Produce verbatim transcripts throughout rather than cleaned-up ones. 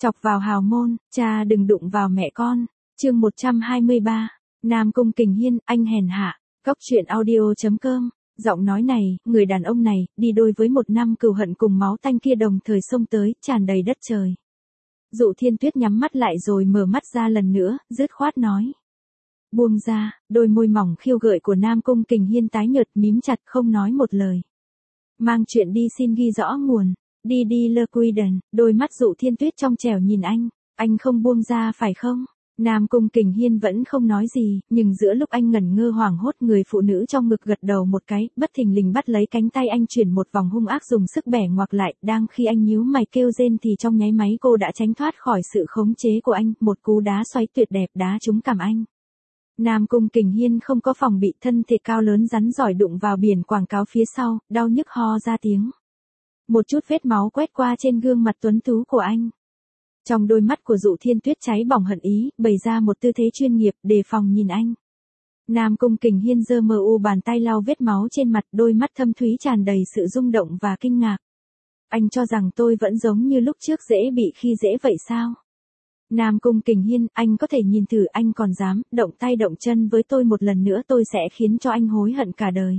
Chọc vào hào môn, cha đừng đụng vào mẹ con. Chương một trăm hai mươi ba. Nam Cung Kình Hiên, anh hèn hạ. Góc truyện audio chấm com. Giọng nói này, người đàn ông này, đi đôi với một năm cừu hận cùng máu tanh kia đồng thời xông tới, tràn đầy đất trời. Dụ Thiên Tuyết nhắm mắt lại rồi mở mắt ra lần nữa, dứt khoát nói. Buông ra, đôi môi mỏng khiêu gợi của Nam Cung Kình Hiên tái nhợt mím chặt không nói một lời. Mang chuyện đi xin ghi rõ nguồn. Đi đi lơ quy đần, đôi mắt Dụ Thiên Tuyết trong trẻo nhìn anh, anh không buông ra phải không? Nam Cung Kình Hiên vẫn không nói gì, nhưng giữa lúc anh ngẩn ngơ hoảng hốt người phụ nữ trong ngực gật đầu một cái, bất thình lình bắt lấy cánh tay anh chuyển một vòng hung ác dùng sức bẻ ngoặc lại, đang khi anh nhíu mày kêu rên thì trong nháy máy cô đã tránh thoát khỏi sự khống chế của anh, một cú đá xoáy tuyệt đẹp đá trúng cằm anh. Nam Cung Kình Hiên không có phòng bị, thân thể cao lớn rắn giỏi đụng vào biển quảng cáo phía sau, đau nhức ho ra tiếng. Một chút vết máu quét qua trên gương mặt tuấn tú của anh. Trong đôi mắt của Dụ Thiên Tuyết cháy bỏng hận ý, bày ra một tư thế chuyên nghiệp, đề phòng nhìn anh. Nam Cung Kình Hiên giơ mờ u bàn tay lau vết máu trên mặt, đôi mắt thâm thúy tràn đầy sự rung động và kinh ngạc. Anh cho rằng tôi vẫn giống như lúc trước dễ bị khi dễ vậy sao? Nam Cung Kình Hiên, anh có thể nhìn thử, anh còn dám động tay động chân với tôi một lần nữa, tôi sẽ khiến cho anh hối hận cả đời.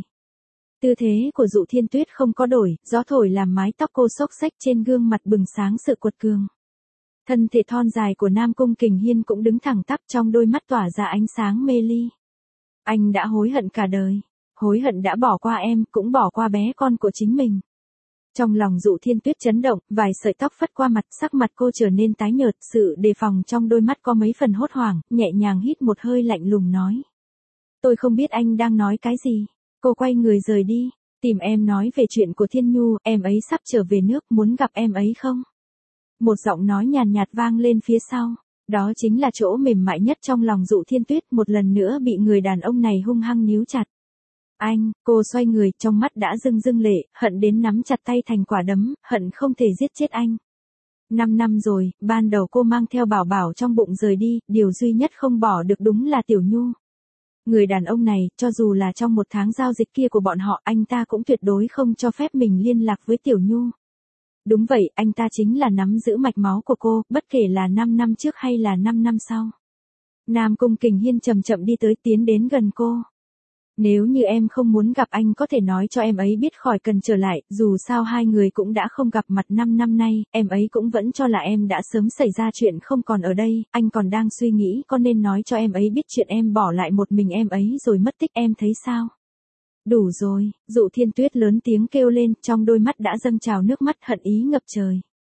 Tư thế của Dụ Thiên Tuyết không có đổi, gió thổi làm mái tóc cô xốc xếch trên gương mặt bừng sáng sự cuột cường. Thân thể thon dài của Nam Cung Kình Hiên cũng đứng thẳng tắp, trong đôi mắt tỏa ra ánh sáng mê ly. Anh đã hối hận cả đời, hối hận đã bỏ qua em, cũng bỏ qua bé con của chính mình. Trong lòng Dụ Thiên Tuyết chấn động, vài sợi tóc phất qua mặt, sắc mặt cô trở nên tái nhợt, sự đề phòng trong đôi mắt có mấy phần hốt hoảng, nhẹ nhàng hít một hơi lạnh lùng nói. Tôi không biết anh đang nói cái gì. Cô quay người rời đi, tìm em nói về chuyện của Thiên Nhu, em ấy sắp trở về nước, muốn gặp em ấy không? Một giọng nói nhàn nhạt vang lên phía sau, đó chính là chỗ mềm mại nhất trong lòng Dụ Thiên Tuyết, một lần nữa bị người đàn ông này hung hăng níu chặt. Anh, cô xoay người, trong mắt đã rưng rưng lệ, hận đến nắm chặt tay thành quả đấm, hận không thể giết chết anh. Năm năm rồi, ban đầu cô mang theo bảo bảo trong bụng rời đi, điều duy nhất không bỏ được đúng là Tiểu Nhu. Người đàn ông này, cho dù là trong một tháng giao dịch kia của bọn họ, anh ta cũng tuyệt đối không cho phép mình liên lạc với Tiểu Nhu. Đúng vậy, anh ta chính là nắm giữ mạch máu của cô, bất kể là năm năm trước hay là năm năm sau. Nam Cung Kình Hiên chậm chậm đi tới, tiến đến gần cô. Nếu như em không muốn gặp anh có thể nói cho em ấy biết khỏi cần trở lại, dù sao hai người cũng đã không gặp mặt năm năm nay, em ấy cũng vẫn cho là em đã sớm xảy ra chuyện không còn ở đây, anh còn đang suy nghĩ có nên nói cho em ấy biết chuyện em bỏ lại một mình em ấy rồi mất tích, em thấy sao? Đủ rồi, Dụ Thiên Tuyết lớn tiếng kêu lên, trong đôi mắt đã dâng trào nước mắt hận ý ngập trời.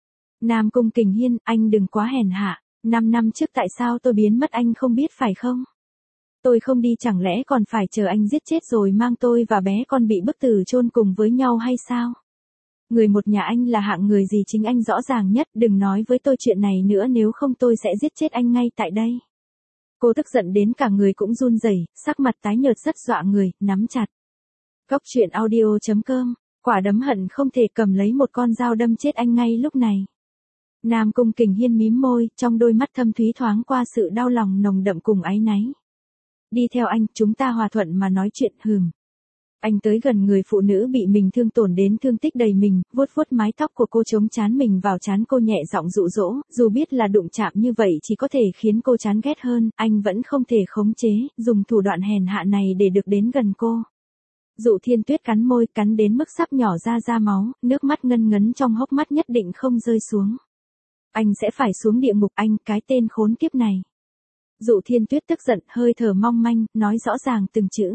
Nam Cung Kình Hiên, anh đừng quá hèn hạ, năm năm trước tại sao tôi biến mất anh không biết phải không? Tôi không đi chẳng lẽ còn phải chờ anh giết chết rồi mang tôi và bé con bị bức tử chôn cùng với nhau hay sao? Người một nhà anh là hạng người gì chính anh rõ ràng nhất, đừng nói với tôi chuyện này nữa nếu không tôi sẽ giết chết anh ngay tại đây. Cô tức giận đến cả người cũng run rẩy, sắc mặt tái nhợt rất dọa người, nắm chặt. Góc truyện audio chấm com, quả đấm hận không thể cầm lấy một con dao đâm chết anh ngay lúc này. Nam Cung Kình Hiên mím môi, trong đôi mắt thâm thúy thoáng qua sự đau lòng nồng đậm cùng áy náy. Đi theo anh, chúng ta hòa thuận mà nói chuyện, hừm. Anh tới gần người phụ nữ bị mình thương tổn đến thương tích đầy mình, vuốt vuốt mái tóc của cô chống trán mình vào trán cô nhẹ giọng dụ dỗ, dù biết là đụng chạm như vậy chỉ có thể khiến cô chán ghét hơn, anh vẫn không thể khống chế, dùng thủ đoạn hèn hạ này để được đến gần cô. Dụ Thiên Tuyết cắn môi, cắn đến mức sắp nhỏ ra ra máu, nước mắt ngân ngấn trong hốc mắt nhất định không rơi xuống. Anh sẽ phải xuống địa ngục, anh, cái tên khốn kiếp này. Dụ Thiên Tuyết tức giận, hơi thở mong manh, nói rõ ràng từng chữ.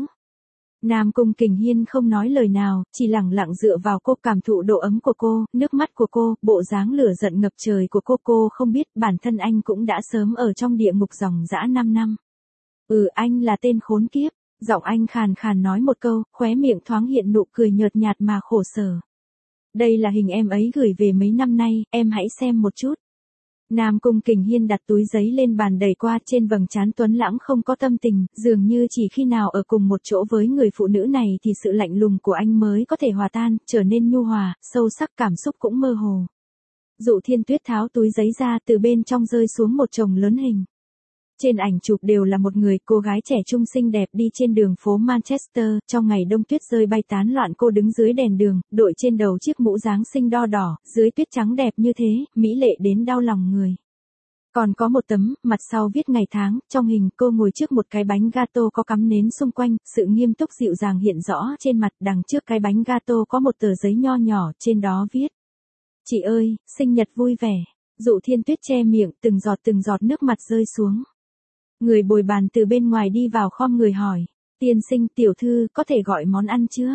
Nam Cung Kình Hiên không nói lời nào, chỉ lặng lặng dựa vào cô, cảm thụ độ ấm của cô, nước mắt của cô, bộ dáng lửa giận ngập trời của cô. Cô không biết bản thân anh cũng đã sớm ở trong địa ngục dòng dã năm năm. Ừ, anh là tên khốn kiếp. Giọng anh khàn khàn nói một câu, khóe miệng thoáng hiện nụ cười nhợt nhạt mà khổ sở. Đây là hình em ấy gửi về mấy năm nay, em hãy xem một chút. Nam Cung Kình Hiên đặt túi giấy lên bàn đẩy qua, trên vầng trán tuấn lãng không có tâm tình, dường như chỉ khi nào ở cùng một chỗ với người phụ nữ này thì sự lạnh lùng của anh mới có thể hòa tan, trở nên nhu hòa, sâu sắc, cảm xúc cũng mơ hồ. Dụ Thiên Tuyết tháo túi giấy ra, từ bên trong rơi xuống một chồng lớn hình. Trên ảnh chụp đều là một người cô gái trẻ trung xinh đẹp đi trên đường phố Manchester, trong ngày đông tuyết rơi bay tán loạn cô đứng dưới đèn đường, đội trên đầu chiếc mũ Giáng sinh đo đỏ, dưới tuyết trắng đẹp như thế, mỹ lệ đến đau lòng người. Còn có một tấm, mặt sau viết ngày tháng, trong hình cô ngồi trước một cái bánh gato có cắm nến xung quanh, sự nghiêm túc dịu dàng hiện rõ trên mặt, đằng trước cái bánh gato có một tờ giấy nho nhỏ, trên đó viết. Chị ơi, sinh nhật vui vẻ. Dụ Thiên Tuyết che miệng, từng giọt từng giọt nước mặt rơi xuống. Người bồi bàn từ bên ngoài đi vào khom người hỏi, tiên sinh tiểu thư có thể gọi món ăn chưa?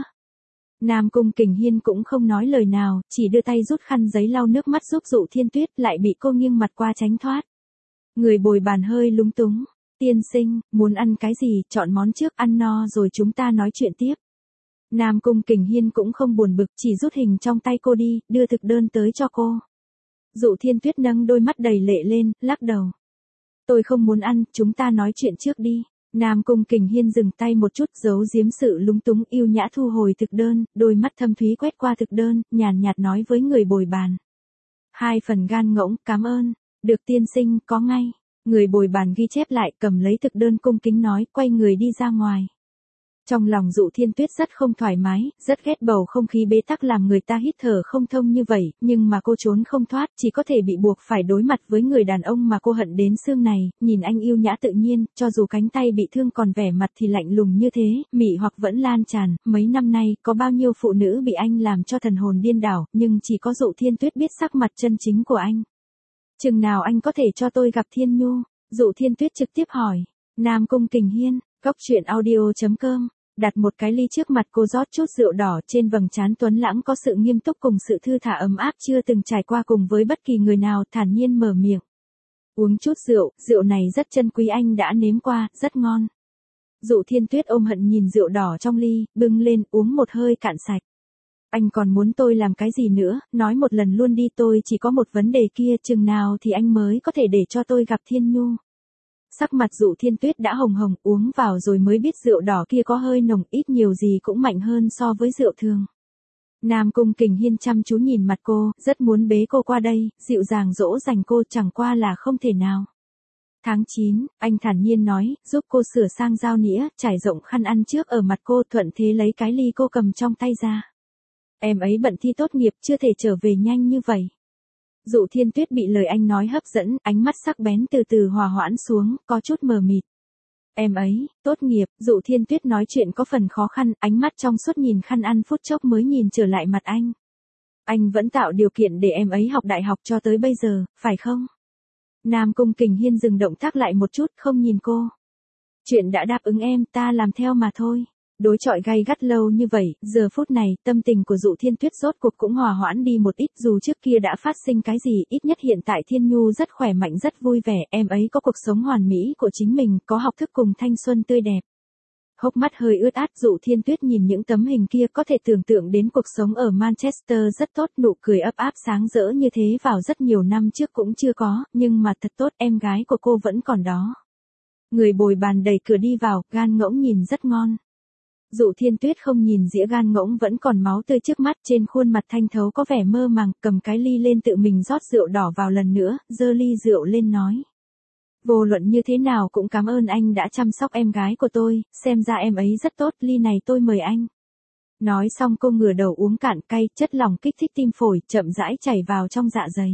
Nam Cung Kình Hiên cũng không nói lời nào, chỉ đưa tay rút khăn giấy lau nước mắt giúp Dụ Thiên Tuyết, lại bị cô nghiêng mặt qua tránh thoát. Người bồi bàn hơi lúng túng, tiên sinh, muốn ăn cái gì, chọn món trước, ăn no rồi chúng ta nói chuyện tiếp. Nam Cung Kình Hiên cũng không buồn bực, chỉ rút hình trong tay cô đi, đưa thực đơn tới cho cô. Dụ Thiên Tuyết nâng đôi mắt đầy lệ lên, lắc đầu. Tôi không muốn ăn, chúng ta nói chuyện trước đi. Nam Cung Kình Hiên dừng tay một chút, giấu giếm sự lúng túng, yêu nhã thu hồi thực đơn, đôi mắt thâm thúy quét qua thực đơn, nhàn nhạt nói với người bồi bàn. Hai phần gan ngỗng, cảm ơn. Được tiên sinh, có ngay. Người bồi bàn ghi chép lại, cầm lấy thực đơn cung kính nói, quay người đi ra ngoài. Trong lòng Dụ Thiên Tuyết rất không thoải mái, rất ghét bầu không khí bế tắc làm người ta hít thở không thông như vậy, nhưng mà cô trốn không thoát, chỉ có thể bị buộc phải đối mặt với người đàn ông mà cô hận đến xương này, nhìn anh yêu nhã tự nhiên, cho dù cánh tay bị thương còn vẻ mặt thì lạnh lùng như thế, mị hoặc vẫn lan tràn, mấy năm nay, có bao nhiêu phụ nữ bị anh làm cho thần hồn điên đảo, nhưng chỉ có Dụ Thiên Tuyết biết sắc mặt chân chính của anh. Chừng nào anh có thể cho tôi gặp Thiên Nhu? Dụ Thiên Tuyết trực tiếp hỏi. Nam Cung Kình Hiên, góc truyện audio chấm com. Đặt một cái ly trước mặt cô, rót chút rượu đỏ, trên vầng trán tuấn lãng có sự nghiêm túc cùng sự thư thả ấm áp chưa từng trải qua cùng với bất kỳ người nào, thản nhiên mở miệng. Uống chút rượu, rượu này rất chân quý, anh đã nếm qua, rất ngon. Dụ Thiên Tuyết ôm hận nhìn rượu đỏ trong ly, bưng lên, uống một hơi cạn sạch. Anh còn muốn tôi làm cái gì nữa, nói một lần luôn đi, tôi chỉ có một vấn đề kia, chừng nào thì anh mới có thể để cho tôi gặp Thiên Nhu. Sắc mặt Dụ Thiên Tuyết đã hồng hồng, uống vào rồi mới biết rượu đỏ kia có hơi nồng, ít nhiều gì cũng mạnh hơn so với rượu thường. Nam Cung Kình Hiên chăm chú nhìn mặt cô, rất muốn bế cô qua đây, dịu dàng dỗ dành cô, chẳng qua là không thể nào. Tháng chín, anh thản nhiên nói, giúp cô sửa sang dao nĩa, trải rộng khăn ăn trước ở mặt cô, thuận thế lấy cái ly cô cầm trong tay ra. Em ấy bận thi tốt nghiệp, chưa thể trở về nhanh như vậy. Dụ Thiên Tuyết bị lời anh nói hấp dẫn, ánh mắt sắc bén từ từ hòa hoãn xuống, có chút mờ mịt. Em ấy, tốt nghiệp, Dụ Thiên Tuyết nói chuyện có phần khó khăn, ánh mắt trong suốt nhìn khăn ăn phút chốc mới nhìn trở lại mặt anh. Anh vẫn tạo điều kiện để em ấy học đại học cho tới bây giờ, phải không? Nam Cung Kình Hiên dừng động tác lại một chút, không nhìn cô. Chuyện đã đáp ứng em, ta làm theo mà thôi. Đối chọi gay gắt lâu như vậy, giờ phút này, tâm tình của Dụ Thiên Tuyết rốt cuộc cũng hòa hoãn đi một ít, dù trước kia đã phát sinh cái gì, ít nhất hiện tại Thiên Nhu rất khỏe mạnh, rất vui vẻ, em ấy có cuộc sống hoàn mỹ của chính mình, có học thức cùng thanh xuân tươi đẹp. Hốc mắt hơi ướt át, Dụ Thiên Tuyết nhìn những tấm hình kia, có thể tưởng tượng đến cuộc sống ở Manchester rất tốt, nụ cười ấp áp sáng rỡ như thế vào rất nhiều năm trước cũng chưa có, nhưng mà thật tốt, em gái của cô vẫn còn đó. Người bồi bàn đẩy cửa đi vào, gan ngỗng nhìn rất ngon. Dụ Thiên Tuyết không nhìn dĩa gan ngỗng vẫn còn máu tươi trước mắt, trên khuôn mặt thanh thấu có vẻ mơ màng, cầm cái ly lên tự mình rót rượu đỏ vào lần nữa, giơ ly rượu lên nói. Vô luận như thế nào cũng cảm ơn anh đã chăm sóc em gái của tôi, xem ra em ấy rất tốt, ly này tôi mời anh. Nói xong cô ngửa đầu uống cạn, cay, chất lỏng kích thích tim phổi, chậm rãi chảy vào trong dạ dày.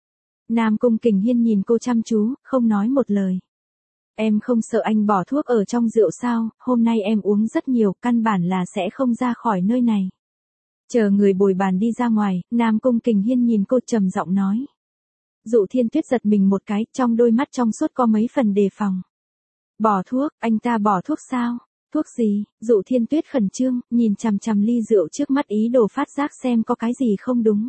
Nam Cung Kình Hiên nhìn cô chăm chú, không nói một lời. Em không sợ anh bỏ thuốc ở trong rượu sao, hôm nay em uống rất nhiều, căn bản là sẽ không ra khỏi nơi này. Chờ người bồi bàn đi ra ngoài, Nam Cung Kình Hiên nhìn cô trầm giọng nói. Dụ Thiên Tuyết giật mình một cái, trong đôi mắt trong suốt có mấy phần đề phòng. Bỏ thuốc, anh ta bỏ thuốc sao? Thuốc gì? Dụ Thiên Tuyết khẩn trương, nhìn chằm chằm ly rượu trước mắt ý đồ phát giác xem có cái gì không đúng.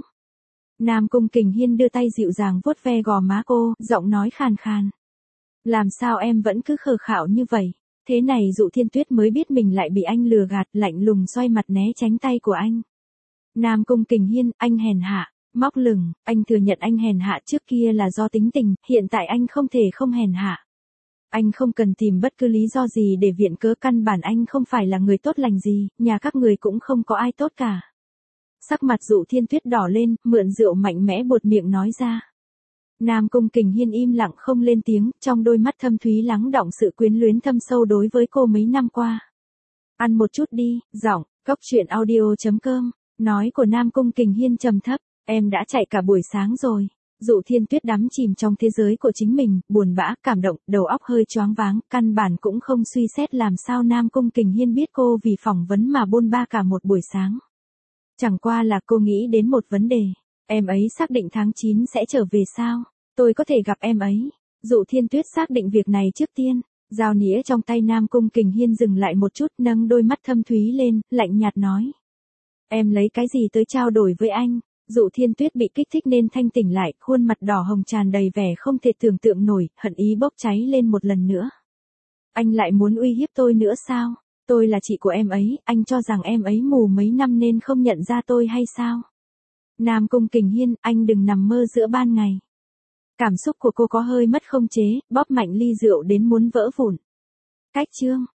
Nam Cung Kình Hiên đưa tay dịu dàng vuốt ve gò má cô, giọng nói khàn khàn. Làm sao em vẫn cứ khờ khạo như vậy? Thế này Dụ Thiên Tuyết mới biết mình lại bị anh lừa gạt, lạnh lùng xoay mặt né tránh tay của anh. Nam Cung Kình Hiên, anh hèn hạ, móc lửng, anh thừa nhận anh hèn hạ trước kia là do tính tình, hiện tại anh không thể không hèn hạ. Anh không cần tìm bất cứ lý do gì để viện cớ, căn bản anh không phải là người tốt lành gì, nhà các người cũng không có ai tốt cả. Sắc mặt Dụ Thiên Tuyết đỏ lên, mượn rượu mạnh mẽ buột miệng nói ra. Nam Cung Kình Hiên im lặng không lên tiếng, trong đôi mắt thâm thúy lắng đọng sự quyến luyến thâm sâu đối với cô mấy năm qua. Ăn một chút đi, giọng, cốc truyện audio.com, nói của Nam Cung Kình Hiên trầm thấp, em đã chạy cả buổi sáng rồi. Dụ Thiên Tuyết đắm chìm trong thế giới của chính mình, buồn bã, cảm động, đầu óc hơi choáng váng, căn bản cũng không suy xét làm sao Nam Cung Kình Hiên biết cô vì phỏng vấn mà bôn ba cả một buổi sáng. Chẳng qua là cô nghĩ đến một vấn đề, em ấy xác định tháng chín sẽ trở về sao? Tôi có thể gặp em ấy. Dụ Thiên Tuyết xác định việc này trước tiên. Dao nĩa trong tay Nam Cung Kình Hiên dừng lại một chút, nâng đôi mắt thâm thúy lên, lạnh nhạt nói. Em lấy cái gì tới trao đổi với anh? Dụ Thiên Tuyết bị kích thích nên thanh tỉnh lại, khuôn mặt đỏ hồng tràn đầy vẻ không thể tưởng tượng nổi, hận ý bốc cháy lên một lần nữa. Anh lại muốn uy hiếp tôi nữa sao? Tôi là chị của em ấy, anh cho rằng em ấy mù mấy năm nên không nhận ra tôi hay sao? Nam Cung Kình Hiên, anh đừng nằm mơ giữa ban ngày. Cảm xúc của cô có hơi mất không chế, bóp mạnh ly rượu đến muốn vỡ vụn. Cách chương.